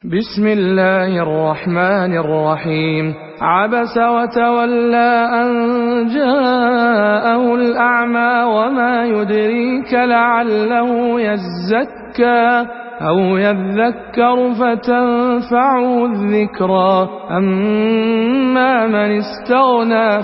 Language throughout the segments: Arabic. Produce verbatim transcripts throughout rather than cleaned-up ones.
بسم الله الرحمن الرحيم. عبس وتولى أن جاءه الأعمى وما يدريك لعله يزكى أو يذكر فتنفعه الذكرى. أما من استغنى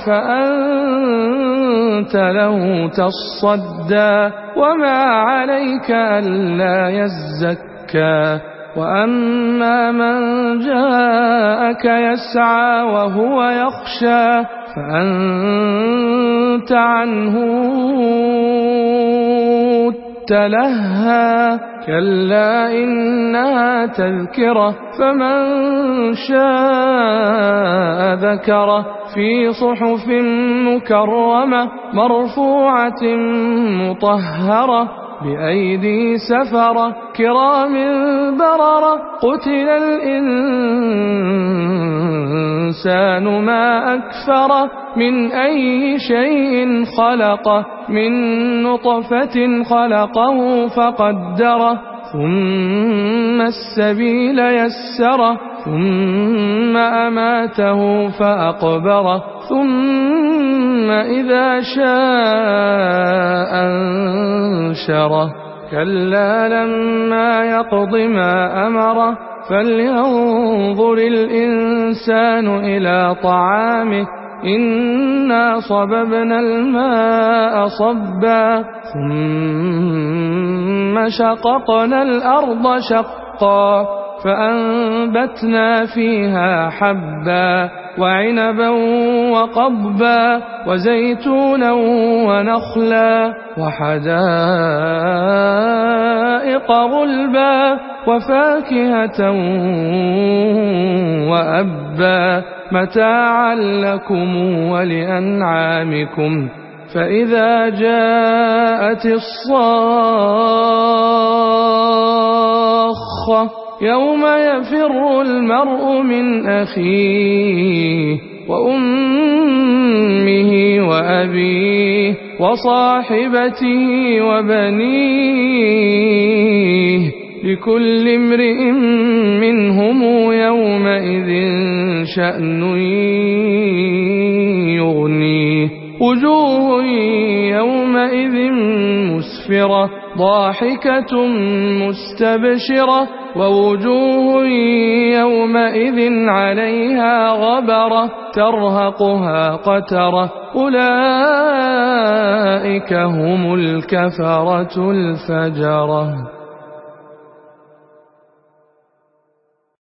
فأنت له تصدى وما عليك ألا يزكى. وأما من جاءك يسعى وهو يخشى فأنت عنه تلهى. كلا إنها تذكرة فمن شاء ذكره في صحف مكرمة مرفوعة مطهرة بأيدي سفرة كرام بررة. قتل الإنسان ما أكفره من أي شيء خلقه من نطفة خلقه فقدره ثم السبيل يسره ثم أماته فأقبره ثم إذا شاء أنشره. كلا لما يقض ما أمره فلينظر الإنسان إلى طعامه إنا صببنا الماء صبا ثم شققنا الأرض شقا فأنبتنا فيها حبا وعنبا وقضبا وزيتونا ونخلا وحدائق غلبا وفاكهة وأبا متاعا لكم ولأنعامكم. فإذا جاءت الصاخة يوم يفر المرء من أخيه وأمه وأبيه وصاحبته وبنيه لكل امرئ منهم يومئذ شأن يغنيه. وجوه يومئذ مسفرة ضاحكة مستبشرة ووجوه يومئذ عليها غبرة ترهقها قترة أولئك هم الكفرة الفجرة.